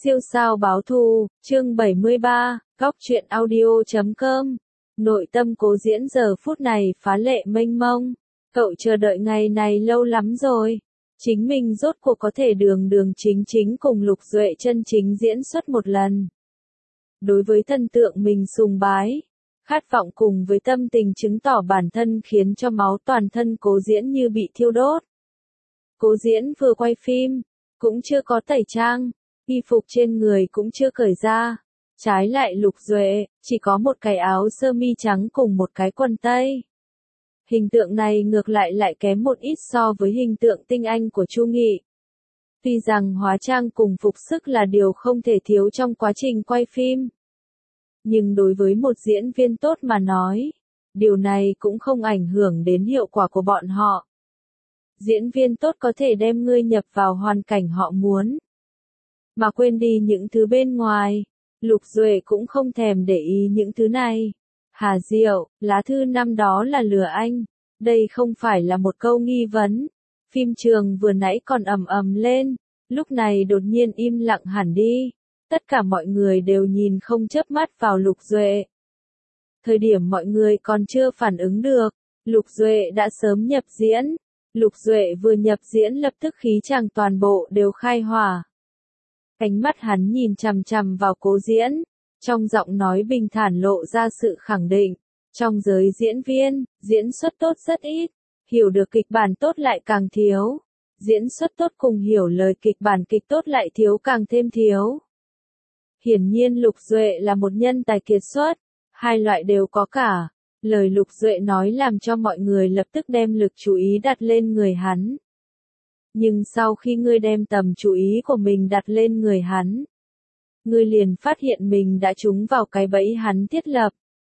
Siêu sao báo thù, chương 73, góc truyện audio.com. Nội tâm Cố Diễn giờ phút này phá lệ mênh mông. Cậu chờ đợi ngày này lâu lắm rồi. Chính mình rốt cuộc có thể đường đường chính chính cùng Lục Duệ chân chính diễn xuất một lần. Đối với thần tượng mình sùng bái, khát vọng cùng với tâm tình chứng tỏ bản thân khiến cho máu toàn thân Cố Diễn như bị thiêu đốt. Cố Diễn vừa quay phim, cũng chưa có tẩy trang. Y phục trên người cũng chưa cởi ra. Trái lại Lục Duệ, chỉ có một cái áo sơ mi trắng cùng một cái quần tây. Hình tượng này ngược lại kém một ít so với hình tượng tinh anh của Chu Nghị. Tuy rằng hóa trang cùng phục sức là điều không thể thiếu trong quá trình quay phim. Nhưng đối với một diễn viên tốt mà nói, điều này cũng không ảnh hưởng đến hiệu quả của bọn họ. Diễn viên tốt có thể đem ngươi nhập vào hoàn cảnh họ muốn. Mà quên đi những thứ bên ngoài, Lục Duệ cũng không thèm để ý những thứ này. Hà Diệu, lá thư năm đó là lừa anh. Đây không phải là một câu nghi vấn. Phim trường vừa nãy còn ầm ầm lên, lúc này đột nhiên im lặng hẳn đi. Tất cả mọi người đều nhìn không chớp mắt vào Lục Duệ. Thời điểm mọi người còn chưa phản ứng được, Lục Duệ đã sớm nhập diễn. Lục Duệ vừa nhập diễn lập tức khí chàng toàn bộ đều khai hỏa. Ánh mắt hắn nhìn chằm chằm vào Cố Diễn, trong giọng nói bình thản lộ ra sự khẳng định. Trong giới diễn viên, diễn xuất tốt rất ít, hiểu được kịch bản tốt lại càng thiếu. Diễn xuất tốt cùng hiểu lời kịch bản kịch tốt lại thiếu càng thêm thiếu. Hiển nhiên Lục Duệ là một nhân tài kiệt xuất, hai loại đều có cả. Lời Lục Duệ nói làm cho mọi người lập tức đem lực chú ý đặt lên người hắn. Nhưng sau khi ngươi đem tầm chú ý của mình đặt lên người hắn, ngươi liền phát hiện mình đã trúng vào cái bẫy hắn thiết lập.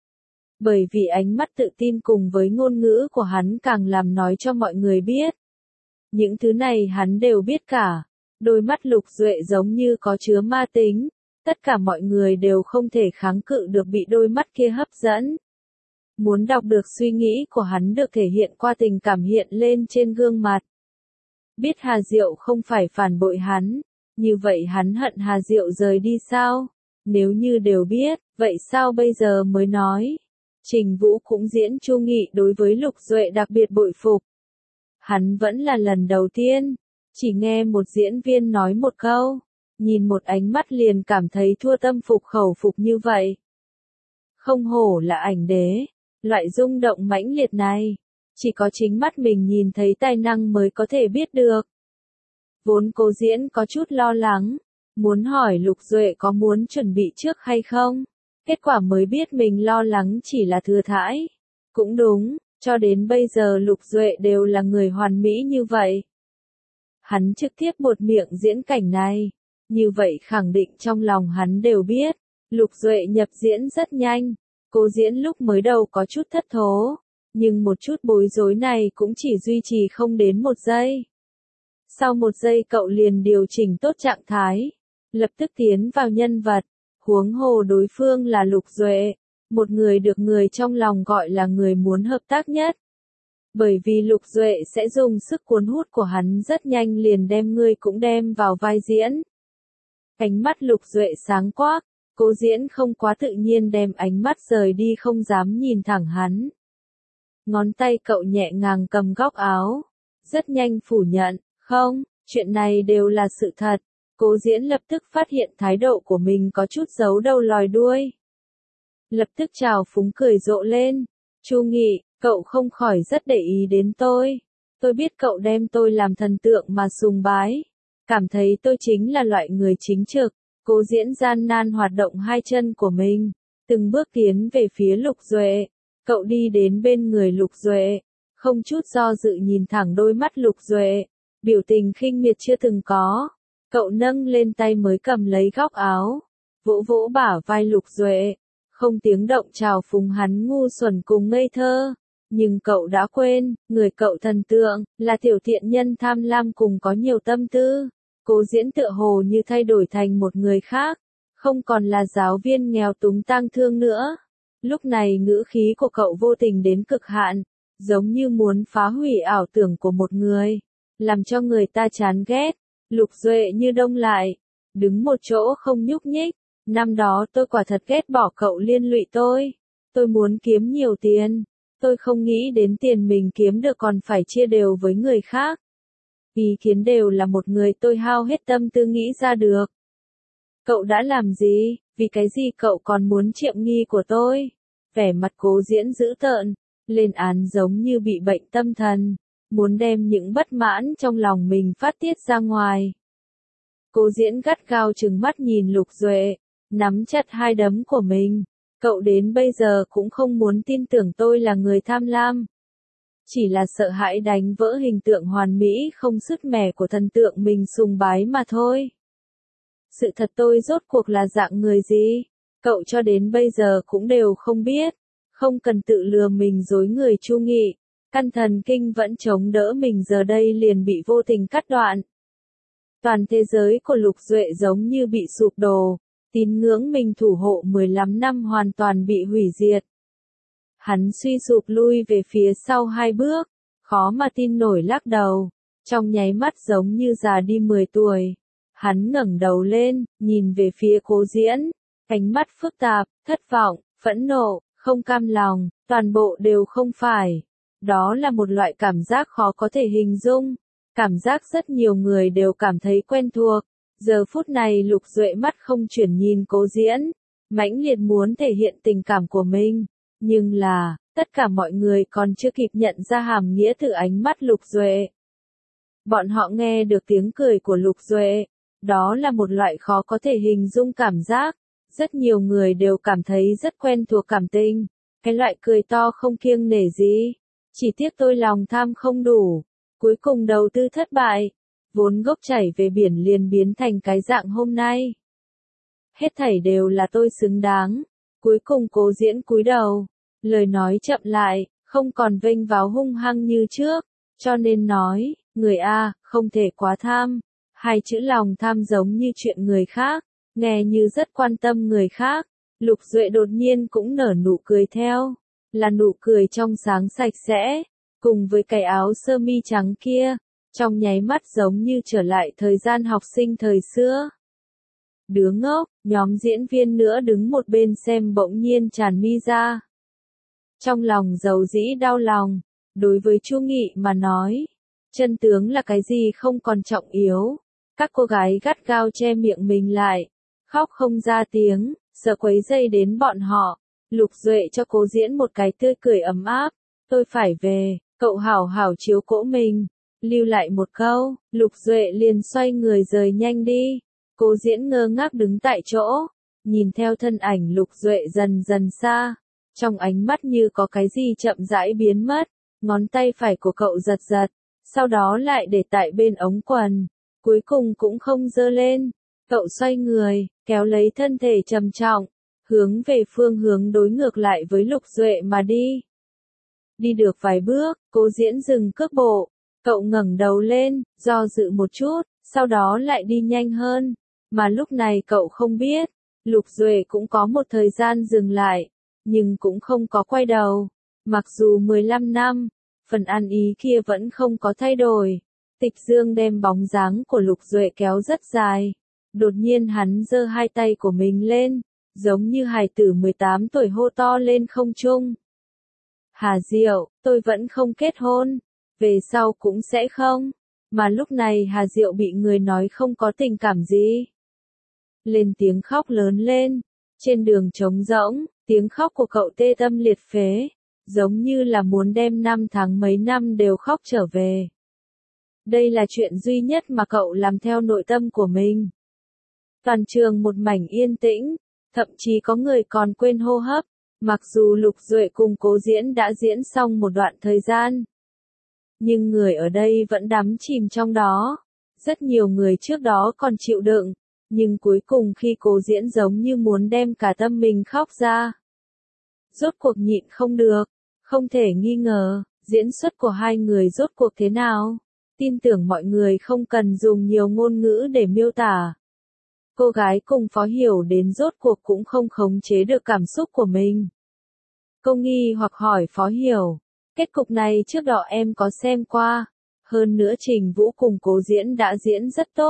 Bởi vì ánh mắt tự tin cùng với ngôn ngữ của hắn càng làm nói cho mọi người biết. Những thứ này hắn đều biết cả. Đôi mắt Lục Duệ giống như có chứa ma tính. Tất cả mọi người đều không thể kháng cự được bị đôi mắt kia hấp dẫn. Muốn đọc được suy nghĩ của hắn được thể hiện qua tình cảm hiện lên trên gương mặt. Biết Hà Diệu không phải phản bội hắn, như vậy hắn hận Hà Diệu rời đi sao? Nếu như đều biết, vậy sao bây giờ mới nói? Trình Vũ cũng diễn Chu Nghị đối với Lục Duệ đặc biệt bội phục. Hắn vẫn là lần đầu tiên, chỉ nghe một diễn viên nói một câu, nhìn một ánh mắt liền cảm thấy thua tâm phục khẩu phục như vậy. Không hổ là ảnh đế, loại rung động mãnh liệt này. Chỉ có chính mắt mình nhìn thấy tài năng mới có thể biết được. Vốn Cố Diễn có chút lo lắng, muốn hỏi Lục Duệ có muốn chuẩn bị trước hay không. Kết quả mới biết mình lo lắng chỉ là thừa thãi. Cũng đúng, cho đến bây giờ Lục Duệ đều là người hoàn mỹ như vậy. Hắn trực tiếp buột miệng diễn cảnh này. Như vậy khẳng định trong lòng hắn đều biết. Lục Duệ nhập diễn rất nhanh. Cố Diễn lúc mới đầu có chút thất thố. Nhưng một chút bối rối này cũng chỉ duy trì không đến một giây. Sau một giây cậu liền điều chỉnh tốt trạng thái, lập tức tiến vào nhân vật, huống hồ đối phương là Lục Duệ, một người được người trong lòng gọi là người muốn hợp tác nhất. Bởi vì Lục Duệ sẽ dùng sức cuốn hút của hắn rất nhanh liền đem ngươi cũng đem vào vai diễn. Ánh mắt Lục Duệ sáng quắc, Cố Diễn không quá tự nhiên đem ánh mắt rời đi không dám nhìn thẳng hắn. Ngón tay cậu nhẹ nhàng cầm góc áo, rất nhanh phủ nhận, không, chuyện này đều là sự thật. Cố Diễn lập tức phát hiện thái độ của mình có chút giấu đầu lòi đuôi. Lập tức trào phúng cười rộ lên, Chu Nghị, cậu không khỏi rất để ý đến tôi. Tôi biết cậu đem tôi làm thần tượng mà sùng bái. Cảm thấy tôi chính là loại người chính trực. Cố Diễn gian nan hoạt động hai chân của mình, từng bước tiến về phía Lục Duệ. Cậu đi đến bên người Lục Duệ, không chút do dự nhìn thẳng đôi mắt Lục Duệ, biểu tình khinh miệt chưa từng có. Cậu nâng lên tay mới cầm lấy góc áo, vỗ vỗ bả vai Lục Duệ, không tiếng động chào phúng hắn ngu xuẩn cùng ngây thơ. Nhưng cậu đã quên, người cậu thần tượng, là tiểu thiện nhân tham lam cùng có nhiều tâm tư. Cố Diễn tựa hồ như thay đổi thành một người khác, không còn là giáo viên nghèo túng tang thương nữa. Lúc này ngữ khí của cậu vô tình đến cực hạn, giống như muốn phá hủy ảo tưởng của một người, làm cho người ta chán ghét. Lục Duệ như đông lại, đứng một chỗ không nhúc nhích. Năm đó tôi quả thật ghét bỏ cậu liên lụy tôi. Tôi muốn kiếm nhiều tiền. Tôi không nghĩ đến tiền mình kiếm được còn phải chia đều với người khác. Ý kiến đều là một người tôi hao hết tâm tư nghĩ ra được. Cậu đã làm gì, vì cái gì cậu còn muốn chiếm nghi của tôi? Vẻ mặt Cố Diễn dữ tợn, lên án giống như bị bệnh tâm thần, muốn đem những bất mãn trong lòng mình phát tiết ra ngoài. Cố Diễn gắt gao trừng mắt nhìn Lục Duệ, nắm chặt hai đấm của mình. Cậu đến bây giờ cũng không muốn tin tưởng tôi là người tham lam. Chỉ là sợ hãi đánh vỡ hình tượng hoàn mỹ không sứt mẻ của thần tượng mình sùng bái mà thôi. Sự thật tôi rốt cuộc là dạng người gì? Cậu cho đến bây giờ cũng đều không biết. Không cần tự lừa mình dối người Chu Nghị. Căn thần kinh vẫn chống đỡ mình giờ đây liền bị vô tình cắt đoạn. Toàn thế giới của Lục Duệ giống như bị sụp đổ. Tín ngưỡng mình thủ hộ 15 năm hoàn toàn bị hủy diệt. Hắn suy sụp lui về phía sau 2 bước, khó mà tin nổi lắc đầu, trong nháy mắt giống như già đi 10 tuổi. Hắn ngẩng đầu lên, nhìn về phía Cố Diễn, ánh mắt phức tạp, thất vọng, phẫn nộ, không cam lòng, toàn bộ đều không phải. Đó là một loại cảm giác khó có thể hình dung, cảm giác rất nhiều người đều cảm thấy quen thuộc. Giờ phút này Lục Duệ mắt không chuyển nhìn Cố Diễn, mãnh liệt muốn thể hiện tình cảm của mình. Nhưng là, tất cả mọi người còn chưa kịp nhận ra hàm nghĩa từ ánh mắt Lục Duệ. Bọn họ nghe được tiếng cười của Lục Duệ, đó là một loại khó có thể hình dung cảm giác. Rất nhiều người đều cảm thấy rất quen thuộc cảm tình, cái loại cười to không kiêng nể gì. Chỉ tiếc tôi lòng tham không đủ, cuối cùng đầu tư thất bại, vốn gốc chảy về biển liền biến thành cái dạng hôm nay. Hết thảy đều là tôi xứng đáng. Cuối cùng Cố Diễn cúi đầu, lời nói chậm lại, không còn vênh váo hung hăng như trước, cho nên nói, người A, không thể quá tham. Hai chữ lòng tham giống như chuyện người khác, nghe như rất quan tâm người khác. Lục Duệ đột nhiên cũng nở nụ cười theo, là nụ cười trong sáng sạch sẽ, cùng với cái áo sơ mi trắng kia, trong nháy mắt giống như trở lại thời gian học sinh thời xưa. Đứa ngốc, nhóm diễn viên nữa đứng một bên xem bỗng nhiên tràn mi ra. Trong lòng dầu dĩ đau lòng, đối với Chu Nghị mà nói, chân tướng là cái gì không còn trọng yếu. Các cô gái gắt gao che miệng mình lại, khóc không ra tiếng, sợ quấy rầy đến bọn họ. Lục Duệ cho Cố Diễn một cái tươi cười ấm áp, tôi phải về, cậu hảo hảo chiếu cố mình. Lưu lại một câu, Lục Duệ liền xoay người rời nhanh đi. Cố Diễn ngơ ngác đứng tại chỗ, nhìn theo thân ảnh Lục Duệ dần dần xa, trong ánh mắt như có cái gì chậm rãi biến mất, ngón tay phải của cậu giật giật, sau đó lại để tại bên ống quần, cuối cùng cũng không giơ lên. Cậu xoay người, kéo lấy thân thể trầm trọng, hướng về phương hướng đối ngược lại với Lục Duệ mà đi. Đi được vài bước, Cố Diễn dừng cước bộ, cậu ngẩng đầu lên, do dự một chút, sau đó lại đi nhanh hơn. Mà lúc này cậu không biết, Lục Duệ cũng có một thời gian dừng lại, nhưng cũng không có quay đầu. Mặc dù 15 năm, phần ăn ý kia vẫn không có thay đổi. Tịch Dương đem bóng dáng của Lục Duệ kéo rất dài. Đột nhiên hắn giơ hai tay của mình lên, giống như hài tử 18 tuổi hô to lên không trung. Hà Diệu, tôi vẫn không kết hôn, về sau cũng sẽ không. Mà lúc này Hà Diệu bị người nói không có tình cảm gì. Lên tiếng khóc lớn lên, trên đường trống rỗng, tiếng khóc của cậu tê tâm liệt phế, giống như là muốn đem năm tháng mấy năm đều khóc trở về. Đây là chuyện duy nhất mà cậu làm theo nội tâm của mình. Toàn trường một mảnh yên tĩnh, thậm chí có người còn quên hô hấp, mặc dù Lục Duệ cùng Cố Diễn đã diễn xong một đoạn thời gian. Nhưng người ở đây vẫn đắm chìm trong đó. Rất nhiều người trước đó còn chịu đựng, nhưng cuối cùng khi Cố Diễn giống như muốn đem cả tâm mình khóc ra. Rốt cuộc nhịn không được, không thể nghi ngờ, diễn xuất của hai người rốt cuộc thế nào. Tin tưởng mọi người không cần dùng nhiều ngôn ngữ để miêu tả. Cô gái cùng Phó Hiểu đến rốt cuộc cũng không khống chế được cảm xúc của mình. Cô nghi hoặc hỏi Phó Hiểu, kết cục này trước đó em có xem qua, hơn nữa Trình Vũ cùng Cố Diễn đã diễn rất tốt,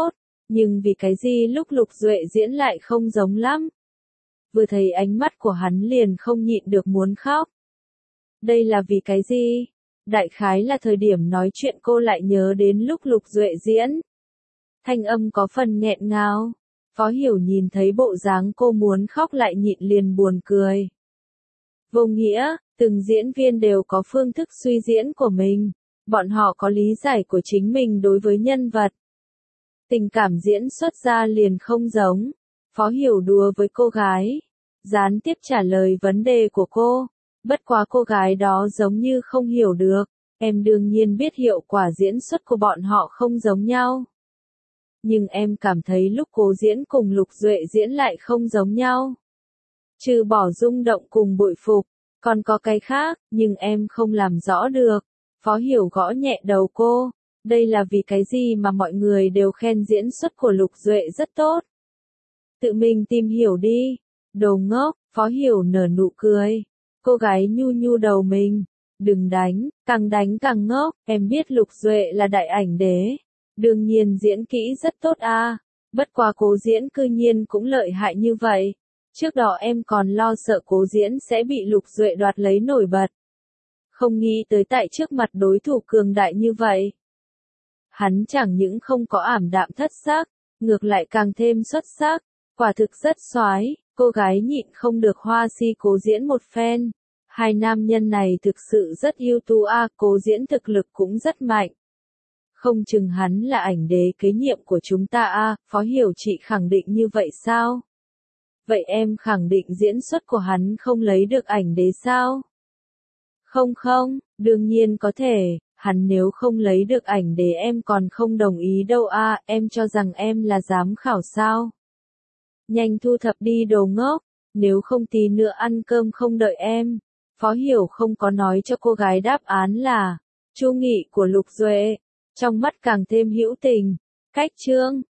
Nhưng vì cái gì lúc Lục Duệ diễn lại không giống lắm. Vừa thấy ánh mắt của hắn liền không nhịn được muốn khóc. Đây là vì cái gì? Đại khái là thời điểm nói chuyện cô lại nhớ đến lúc Lục Duệ diễn. Thanh âm có phần nghẹn ngào. Phó Hiểu nhìn thấy bộ dáng cô muốn khóc lại nhịn liền buồn cười. Vô nghĩa, từng diễn viên đều có phương thức suy diễn của mình. Bọn họ có lý giải của chính mình đối với nhân vật. Tình cảm diễn xuất ra liền không giống. Phó Hiểu đùa với cô gái. Gián tiếp trả lời vấn đề của cô. Bất quá cô gái đó giống như không hiểu được. Em đương nhiên biết hiệu quả diễn xuất của bọn họ không giống nhau. Nhưng em cảm thấy lúc cô diễn cùng Lục Duệ diễn lại không giống nhau. Trừ bỏ rung động cùng bội phục, còn có cái khác, nhưng em không làm rõ được. Phó Hiểu gõ nhẹ đầu cô. Đây là vì cái gì mà mọi người đều khen diễn xuất của Lục Duệ rất tốt. Tự mình tìm hiểu đi. Đồ ngốc, Phó Hiểu nở nụ cười. Cô gái nhu nhu đầu mình. Đừng đánh càng ngốc. Em biết Lục Duệ là đại ảnh đế. Đương nhiên diễn kỹ rất tốt à. Bất quá cố diễn cư nhiên cũng lợi hại như vậy. Trước đó em còn lo sợ cố diễn sẽ bị Lục Duệ đoạt lấy nổi bật. Không nghĩ tới tại trước mặt đối thủ cường đại như vậy. Hắn chẳng những không có ảm đạm thất sắc, ngược lại càng thêm xuất sắc. Quả thực rất soái. Cô gái nhịn không được hoa si cố diễn một phen. Hai nam nhân này thực sự rất ưu tú à, cố diễn thực lực cũng rất mạnh. Không chừng hắn là ảnh đế kế nhiệm của chúng ta à, Phó Hiểu chị khẳng định như vậy sao? Vậy em khẳng định diễn xuất của hắn không lấy được ảnh đế sao? Không, đương nhiên có thể, hắn nếu không lấy được ảnh đế em còn không đồng ý đâu à, em cho rằng em là giám khảo sao? Nhanh thu thập đi đồ ngốc, nếu không tí nữa ăn cơm không đợi em. Phó Hiểu không có nói cho cô gái đáp án là Chu Nghị của Lục Duệ, trong mắt càng thêm hữu tình. Cách chương